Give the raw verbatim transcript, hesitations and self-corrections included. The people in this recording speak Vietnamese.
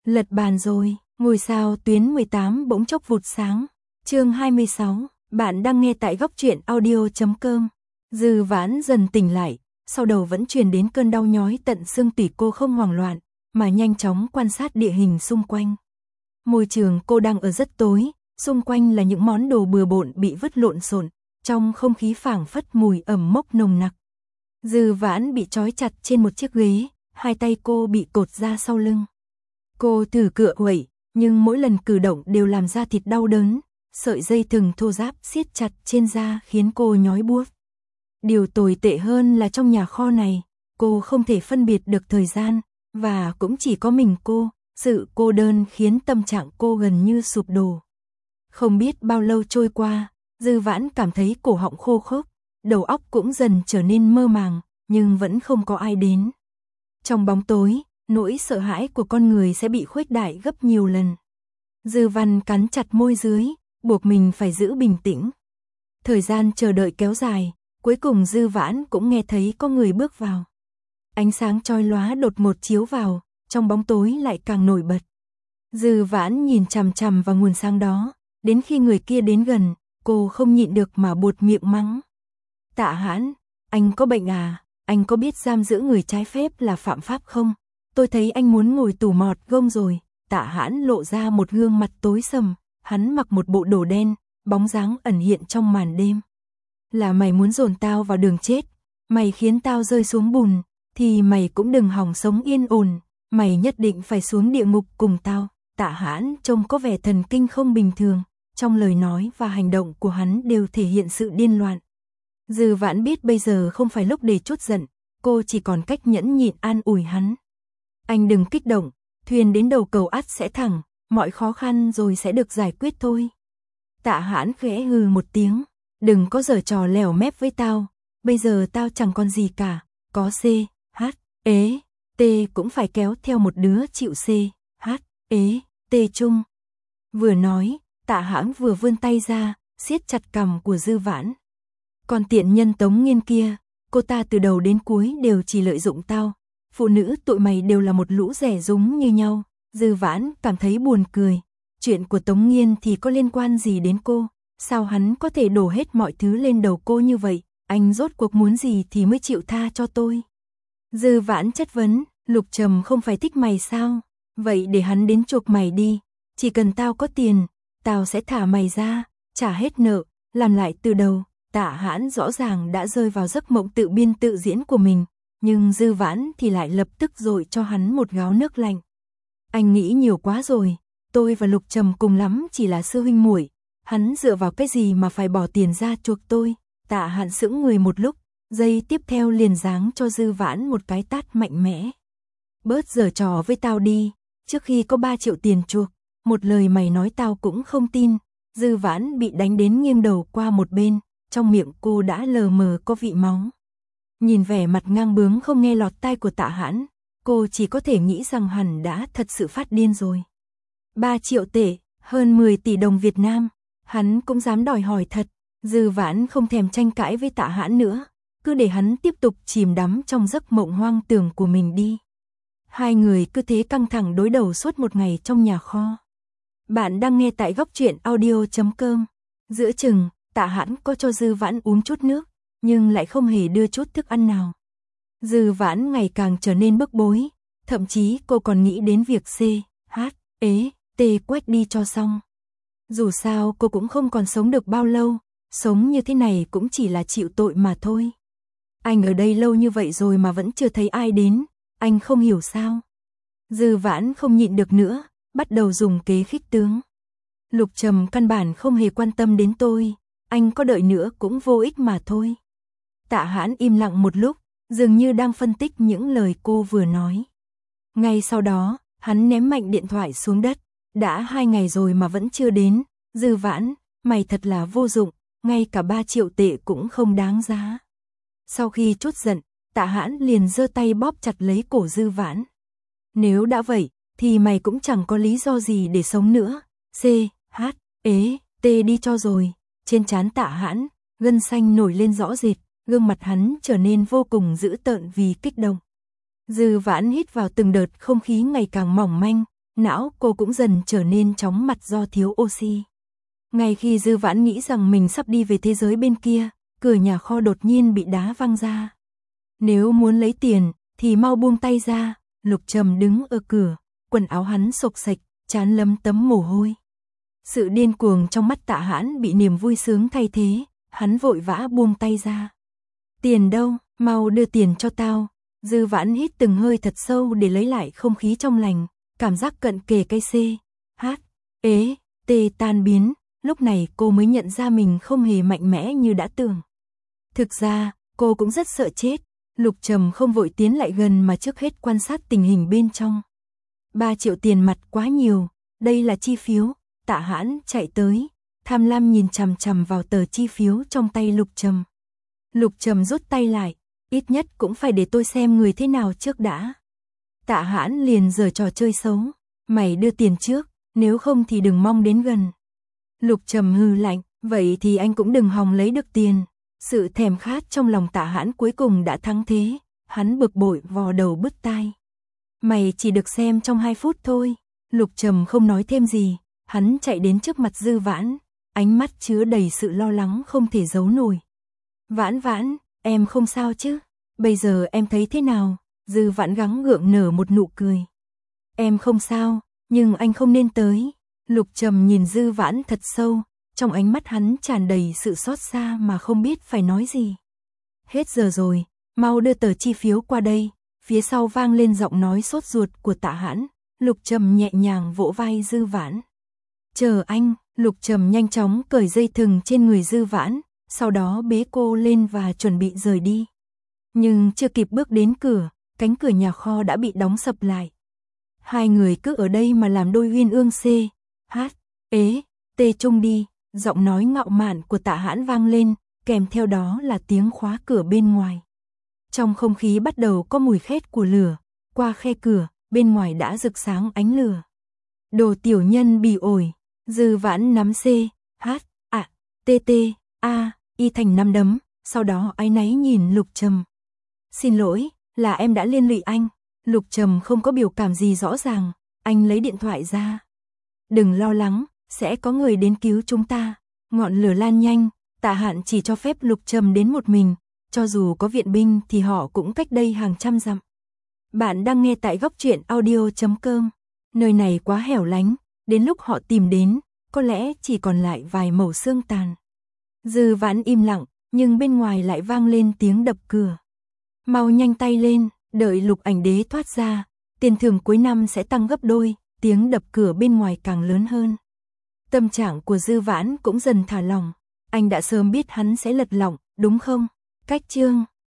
Lật bàn rồi, ngôi sao tuyến mười tám bỗng chốc vụt sáng. Chương hai mươi sáu, bạn đang nghe tại góc truyện audio chấm com. Dư Vãn dần tỉnh lại, sau đầu vẫn truyền đến cơn đau nhói tận xương tủy. Cô không hoảng loạn, mà nhanh chóng quan sát địa hình xung quanh. Môi trường cô đang ở rất tối, xung quanh là những món đồ bừa bộn bị vứt lộn xộn, trong không khí phảng phất mùi ẩm mốc nồng nặc. Dư Vãn bị trói chặt trên một chiếc ghế, hai tay cô bị cột ra sau lưng. Cô thử cựa quậy, nhưng mỗi lần cử động đều làm da thịt đau đớn, sợi dây thừng thô ráp siết chặt trên da khiến cô nhói buốt. Điều tồi tệ hơn là trong nhà kho này, cô không thể phân biệt được thời gian, và cũng chỉ có mình cô, sự cô đơn khiến tâm trạng cô gần như sụp đổ. Không biết bao lâu trôi qua, Dư Vãn cảm thấy cổ họng khô khốc, đầu óc cũng dần trở nên mơ màng, nhưng vẫn không có ai đến. Trong bóng tối, nỗi sợ hãi của con người sẽ bị khuếch đại gấp nhiều lần. Dư Văn cắn chặt môi dưới, buộc mình phải giữ bình tĩnh. Thời gian chờ đợi kéo dài, cuối cùng Dư Vãn cũng nghe thấy có người bước vào. Ánh sáng chói lóa đột ngột chiếu vào, trong bóng tối lại càng nổi bật. Dư Vãn nhìn chằm chằm vào nguồn sáng đó, đến khi người kia đến gần, cô không nhịn được mà buột miệng mắng. Tạ Hãn, anh có bệnh à? Anh có biết giam giữ người trái phép là phạm pháp không? Tôi thấy anh muốn ngồi tù mọt gông rồi. Tạ Hãn lộ ra một gương mặt tối sầm, hắn mặc một bộ đồ đen, bóng dáng ẩn hiện trong màn đêm. Là mày muốn dồn tao vào đường chết, mày khiến tao rơi xuống bùn, thì mày cũng đừng hòng sống yên ổn, mày nhất định phải xuống địa ngục cùng tao. Tạ Hãn trông có vẻ thần kinh không bình thường, trong lời nói và hành động của hắn đều thể hiện sự điên loạn. Dư Vãn biết bây giờ không phải lúc để trút giận, cô chỉ còn cách nhẫn nhịn an ủi hắn. Anh đừng kích động, thuyền đến đầu cầu ắt sẽ thẳng, mọi khó khăn rồi sẽ được giải quyết thôi. Tạ Hãn khẽ hừ một tiếng, đừng có giở trò lèo mép với tao, bây giờ tao chẳng còn gì cả, có C, H, ế, T cũng phải kéo theo một đứa chịu C, H, ế, T chung. Vừa nói, Tạ Hãn vừa vươn tay ra, siết chặt cằm của Dư Vãn. Còn tiện nhân Tống Nghiên kia, cô ta từ đầu đến cuối đều chỉ lợi dụng tao. Phụ nữ tụi mày đều là một lũ rẻ rúng như nhau. Dư Vãn cảm thấy buồn cười. Chuyện của Tống Nghiên thì có liên quan gì đến cô? Sao hắn có thể đổ hết mọi thứ lên đầu cô như vậy? Anh rốt cuộc muốn gì thì mới chịu tha cho tôi? Dư Vãn chất vấn, Lục Trầm không phải thích mày sao? Vậy để hắn đến chuộc mày đi. Chỉ cần tao có tiền, tao sẽ thả mày ra, trả hết nợ, làm lại từ đầu. Tạ Hãn rõ ràng đã rơi vào giấc mộng tự biên tự diễn của mình, nhưng Dư Vãn thì lại lập tức dội cho hắn một gáo nước lạnh. Anh nghĩ nhiều quá rồi, tôi và Lục Trầm cùng lắm chỉ là sư huynh muội, hắn dựa vào cái gì mà phải bỏ tiền ra chuộc tôi? Tạ Hãn sững người một lúc, giây tiếp theo liền giáng cho Dư Vãn một cái tát mạnh mẽ. Bớt giở trò với tao đi, trước khi có ba triệu tiền chuộc, một lời mày nói tao cũng không tin. Dư Vãn bị đánh đến nghiêng đầu qua một bên, trong miệng cô đã lờ mờ có vị máu. Nhìn vẻ mặt ngang bướng không nghe lọt tai của Tạ Hãn, cô chỉ có thể nghĩ rằng hắn đã thật sự phát điên rồi. ba triệu tệ, hơn mười tỷ đồng Việt Nam, hắn cũng dám đòi hỏi thật. Dư Vãn không thèm tranh cãi với Tạ Hãn nữa, cứ để hắn tiếp tục chìm đắm trong giấc mộng hoang tưởng của mình đi. Hai người cứ thế căng thẳng đối đầu suốt một ngày trong nhà kho. Bạn đang nghe tại góc truyện audio chấm com. Giữa chừng, Tạ Hãn có cho Dư Vãn uống chút nước, nhưng lại không hề đưa chút thức ăn nào. Dư Vãn ngày càng trở nên bức bối, thậm chí cô còn nghĩ đến việc C, H, ế, T quét đi cho xong. Dù sao cô cũng không còn sống được bao lâu, sống như thế này cũng chỉ là chịu tội mà thôi. Anh ở đây lâu như vậy rồi mà vẫn chưa thấy ai đến, anh không hiểu sao? Dư Vãn không nhịn được nữa, bắt đầu dùng kế khích tướng. Lục Trầm căn bản không hề quan tâm đến tôi, anh có đợi nữa cũng vô ích mà thôi. Tạ Hãn im lặng một lúc, dường như đang phân tích những lời cô vừa nói. Ngay sau đó, hắn ném mạnh điện thoại xuống đất, đã hai ngày rồi mà vẫn chưa đến. Dư Vãn, mày thật là vô dụng, ngay cả ba triệu tệ cũng không đáng giá. Sau khi trút giận, Tạ Hãn liền giơ tay bóp chặt lấy cổ Dư Vãn. Nếu đã vậy, thì mày cũng chẳng có lý do gì để sống nữa. C, H, ế, T đi cho rồi. Trên trán Tạ Hãn, gân xanh nổi lên rõ rệt, gương mặt hắn trở nên vô cùng dữ tợn vì kích động. Dư Vãn hít vào từng đợt không khí ngày càng mỏng manh, não cô cũng dần trở nên chóng mặt do thiếu oxy. Ngay khi Dư Vãn nghĩ rằng mình sắp đi về thế giới bên kia, cửa nhà kho đột nhiên bị đá văng ra. Nếu muốn lấy tiền, thì mau buông tay ra. Lục Trầm đứng ở cửa, quần áo hắn xộc xệch, trán lấm tấm mồ hôi. Sự điên cuồng trong mắt Tạ Hãn bị niềm vui sướng thay thế, hắn vội vã buông tay ra. Tiền đâu, mau đưa tiền cho tao. Dư Vãn hít từng hơi thật sâu để lấy lại không khí trong lành, cảm giác cận kề cây C, H, ế, T tan biến, lúc này cô mới nhận ra mình không hề mạnh mẽ như đã tưởng. Thực ra, cô cũng rất sợ chết. Lục Trầm không vội tiến lại gần mà trước hết quan sát tình hình bên trong. ba triệu tiền mặt quá nhiều, đây là chi phiếu. Tạ Hãn chạy tới, tham lam nhìn chằm chằm vào tờ chi phiếu trong tay Lục Trầm. Lục Trầm rút tay lại, ít nhất cũng phải để tôi xem người thế nào trước đã. Tạ Hãn liền giở trò chơi xấu, mày đưa tiền trước, nếu không thì đừng mong đến gần. Lục Trầm hừ lạnh, vậy thì anh cũng đừng hòng lấy được tiền. Sự thèm khát trong lòng Tạ Hãn cuối cùng đã thắng thế, hắn bực bội vò đầu bứt tai. Mày chỉ được xem trong hai phút thôi. Lục Trầm không nói thêm gì, hắn chạy đến trước mặt Dư Vãn, ánh mắt chứa đầy sự lo lắng không thể giấu nổi. Vãn Vãn, em không sao chứ? Bây giờ em thấy thế nào? Dư Vãn gắng gượng nở một nụ cười. Em không sao, nhưng anh không nên tới. Lục Trầm nhìn Dư Vãn thật sâu, trong ánh mắt hắn tràn đầy sự xót xa mà không biết phải nói gì. Hết giờ rồi, mau đưa tờ chi phiếu qua đây. Phía sau vang lên giọng nói sốt ruột của Tạ Hãn. Lục Trầm nhẹ nhàng vỗ vai Dư Vãn. Chờ anh. Lục Trầm nhanh chóng cởi dây thừng trên người Dư Vãn, sau đó bế cô lên và chuẩn bị rời đi. Nhưng chưa kịp bước đến cửa, cánh cửa nhà kho đã bị đóng sập lại. Hai người cứ ở đây mà làm đôi uyên ương C, H, ế, T chung đi. Giọng nói ngạo mạn của Tạ Hãn vang lên, kèm theo đó là tiếng khóa cửa bên ngoài. Trong không khí bắt đầu có mùi khét của lửa, qua khe cửa, bên ngoài đã rực sáng ánh lửa. Đồ tiểu nhân bỉ ổi. Dư Vãn nắm C, H, A, T T, A, Y thành năm đấm, sau đó áy náy nhìn Lục Trầm. Xin lỗi, là em đã liên lụy anh. Lục Trầm không có biểu cảm gì rõ ràng, anh lấy điện thoại ra. Đừng lo lắng, sẽ có người đến cứu chúng ta. Ngọn lửa lan nhanh, Tạ Hãn chỉ cho phép Lục Trầm đến một mình, cho dù có viện binh thì họ cũng cách đây hàng trăm dặm. Bạn đang nghe tại góc truyện audio chấm com. Nơi này quá hẻo lánh, đến lúc họ tìm đến, có lẽ chỉ còn lại vài mẩu xương tàn. Dư Vãn im lặng, nhưng bên ngoài lại vang lên tiếng đập cửa. Mau nhanh tay lên, đợi Lục Ảnh Đế thoát ra, tiền thưởng cuối năm sẽ tăng gấp đôi. Tiếng đập cửa bên ngoài càng lớn hơn. Tâm trạng của Dư Vãn cũng dần thả lỏng. Anh đã sớm biết hắn sẽ lật lọng, đúng không? Cách chương